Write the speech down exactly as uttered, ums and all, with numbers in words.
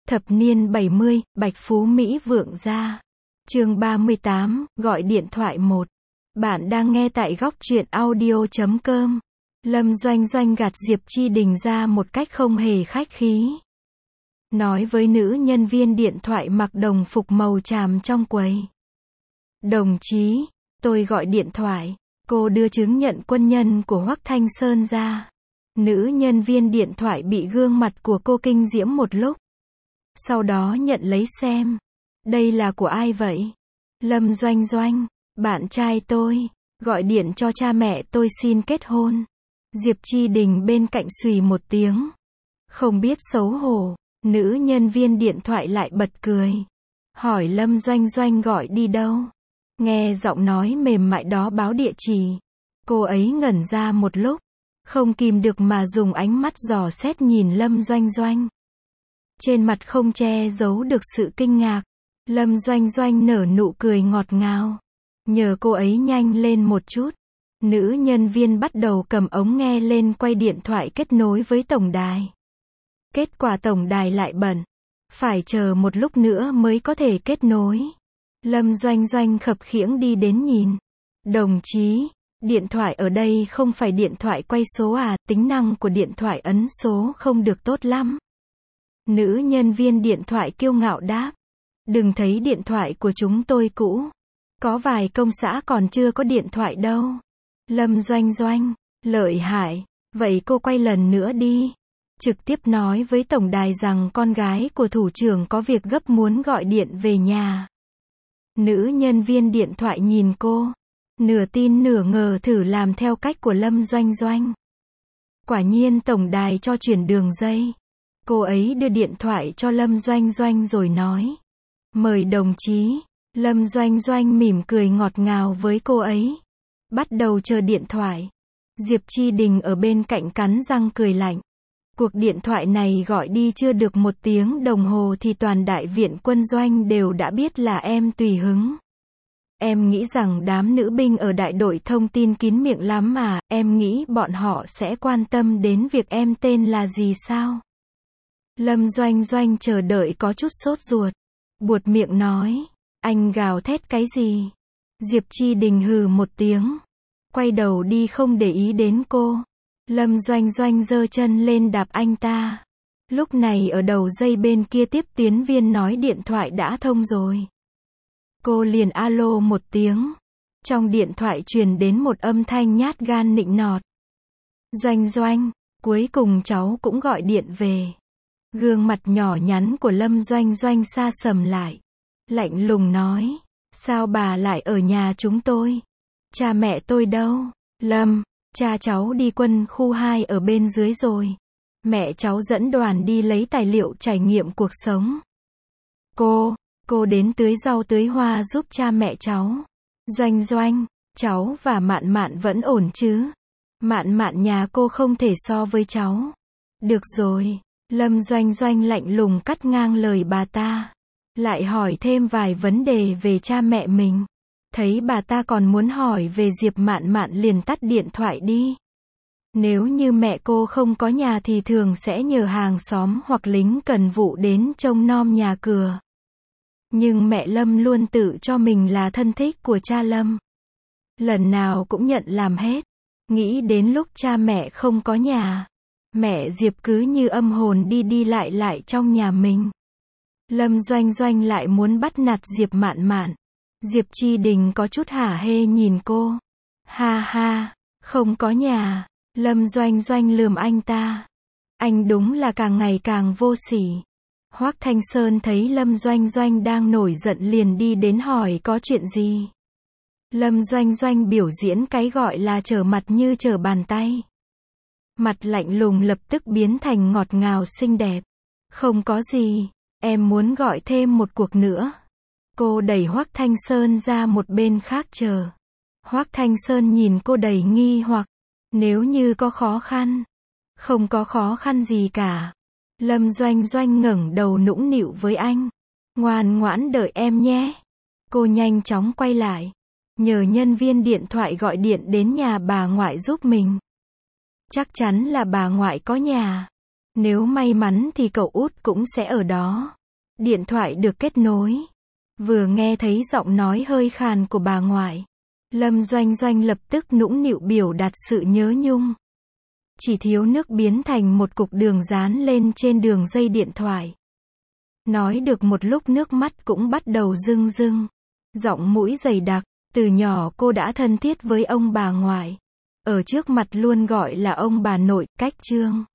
Thập niên bảy mươi, Bạch Phú Mỹ vượng gia. Chương ba mươi tám, gọi điện thoại một. Bạn đang nghe tại góc truyện audio chấm com. Lâm Doanh Doanh gạt Diệp Chi Đình ra một cách không hề khách khí. Nói với nữ nhân viên điện thoại mặc đồng phục màu tràm trong quầy. Đồng chí, tôi gọi điện thoại. Cô đưa chứng nhận quân nhân của Hoắc Thanh Sơn ra. Nữ nhân viên điện thoại bị gương mặt của cô kinh diễm một lúc. Sau đó nhận lấy xem. Đây là của ai vậy? Lâm Doanh Doanh, bạn trai tôi, gọi điện cho cha mẹ tôi xin kết hôn. Diệp Chi Đình bên cạnh xùy một tiếng. Không biết xấu hổ, nữ nhân viên điện thoại lại bật cười. Hỏi Lâm Doanh Doanh gọi đi đâu? Nghe giọng nói mềm mại đó báo địa chỉ. Cô ấy ngẩn ra một lúc, không kìm được mà dùng ánh mắt dò xét nhìn Lâm Doanh Doanh. Trên mặt không che giấu được sự kinh ngạc. Lâm Doanh Doanh nở nụ cười ngọt ngào. Nhờ cô ấy nhanh lên một chút. Nữ nhân viên bắt đầu cầm ống nghe lên quay điện thoại kết nối với tổng đài. Kết quả tổng đài lại bận. Phải chờ một lúc nữa mới có thể kết nối. Lâm Doanh Doanh khập khiễng đi đến nhìn. Đồng chí, điện thoại ở đây không phải điện thoại quay số à, tính năng của điện thoại ấn số không được tốt lắm. Nữ nhân viên điện thoại kiêu ngạo đáp. Đừng thấy điện thoại của chúng tôi cũ. Có vài công xã còn chưa có điện thoại đâu. Lâm Doanh Doanh, lợi hại. Vậy cô quay lần nữa đi. Trực tiếp nói với tổng đài rằng con gái của thủ trưởng có việc gấp muốn gọi điện về nhà. Nữ nhân viên điện thoại nhìn cô. Nửa tin nửa ngờ thử làm theo cách của Lâm Doanh Doanh. Quả nhiên tổng đài cho chuyển đường dây. Cô ấy đưa điện thoại cho Lâm Doanh Doanh rồi nói. Mời đồng chí. Lâm Doanh Doanh mỉm cười ngọt ngào với cô ấy. Bắt đầu chờ điện thoại. Diệp Chi Đình ở bên cạnh cắn răng cười lạnh. Cuộc điện thoại này gọi đi chưa được một tiếng đồng hồ thì toàn đại viện quân doanh đều đã biết là em tùy hứng. Em nghĩ rằng đám nữ binh ở đại đội thông tin kín miệng lắm mà, em nghĩ bọn họ sẽ quan tâm đến việc em tên là gì sao? Lâm Doanh Doanh chờ đợi có chút sốt ruột. Buột miệng nói, anh gào thét cái gì? Diệp Chi Đình hừ một tiếng. Quay đầu đi không để ý đến cô. Lâm Doanh Doanh giơ chân lên đạp anh ta. Lúc này ở đầu dây bên kia tiếp tiến viên nói điện thoại đã thông rồi. Cô liền alo một tiếng. Trong điện thoại truyền đến một âm thanh nhát gan nịnh nọt. Doanh Doanh, cuối cùng cháu cũng gọi điện về. Gương mặt nhỏ nhắn của Lâm Doanh Doanh sa sầm lại. Lạnh lùng nói, sao bà lại ở nhà chúng tôi? Cha mẹ tôi đâu? Lâm, cha cháu đi quân khu hai ở bên dưới rồi. Mẹ cháu dẫn đoàn đi lấy tài liệu trải nghiệm cuộc sống. Cô, cô đến tưới rau tưới hoa giúp cha mẹ cháu. Doanh Doanh, cháu và Mạn Mạn vẫn ổn chứ? Mạn Mạn nhà cô không thể so với cháu. Được rồi. Lâm Doanh Doanh lạnh lùng cắt ngang lời bà ta. Lại hỏi thêm vài vấn đề về cha mẹ mình. Thấy bà ta còn muốn hỏi về Diệp Mạn Mạn liền tắt điện thoại đi. Nếu như mẹ cô không có nhà thì thường sẽ nhờ hàng xóm hoặc lính cần vụ đến trông nom nhà cửa. Nhưng mẹ Lâm luôn tự cho mình là thân thích của cha Lâm. Lần nào cũng nhận làm hết. Nghĩ đến lúc cha mẹ không có nhà. Mẹ Diệp cứ như âm hồn đi đi lại lại trong nhà mình. Lâm Doanh Doanh lại muốn bắt nạt Diệp Mạn Mạn. Diệp Chi Đình có chút hả hê nhìn cô. Ha ha, không có nhà. Lâm Doanh Doanh lườm anh ta. Anh đúng là càng ngày càng vô sỉ. Hoắc Thanh Sơn thấy Lâm Doanh Doanh đang nổi giận liền đi đến hỏi có chuyện gì. Lâm Doanh Doanh biểu diễn cái gọi là trở mặt như trở bàn tay. Mặt lạnh lùng lập tức biến thành ngọt ngào xinh đẹp. Không có gì, em muốn gọi thêm một cuộc nữa. Cô đẩy Hoắc Thanh Sơn ra một bên khác chờ. Hoắc Thanh Sơn nhìn cô đầy nghi hoặc. Nếu như có khó khăn. Không có khó khăn gì cả. Lâm Doanh Doanh ngẩng đầu nũng nịu với anh. Ngoan ngoãn đợi em nhé. Cô nhanh chóng quay lại. Nhờ nhân viên điện thoại gọi điện đến nhà bà ngoại giúp mình. Chắc chắn là bà ngoại có nhà. Nếu may mắn thì cậu út cũng sẽ ở đó. Điện thoại được kết nối. Vừa nghe thấy giọng nói hơi khàn của bà ngoại, Lâm Doanh Doanh lập tức nũng nịu biểu đạt sự nhớ nhung. Chỉ thiếu nước biến thành một cục đường dán lên trên đường dây điện thoại. Nói được một lúc nước mắt cũng bắt đầu rưng rưng. Giọng mũi dày đặc, từ nhỏ cô đã thân thiết với ông bà ngoại. Ở trước mặt luôn gọi là ông bà nội, cách Trương.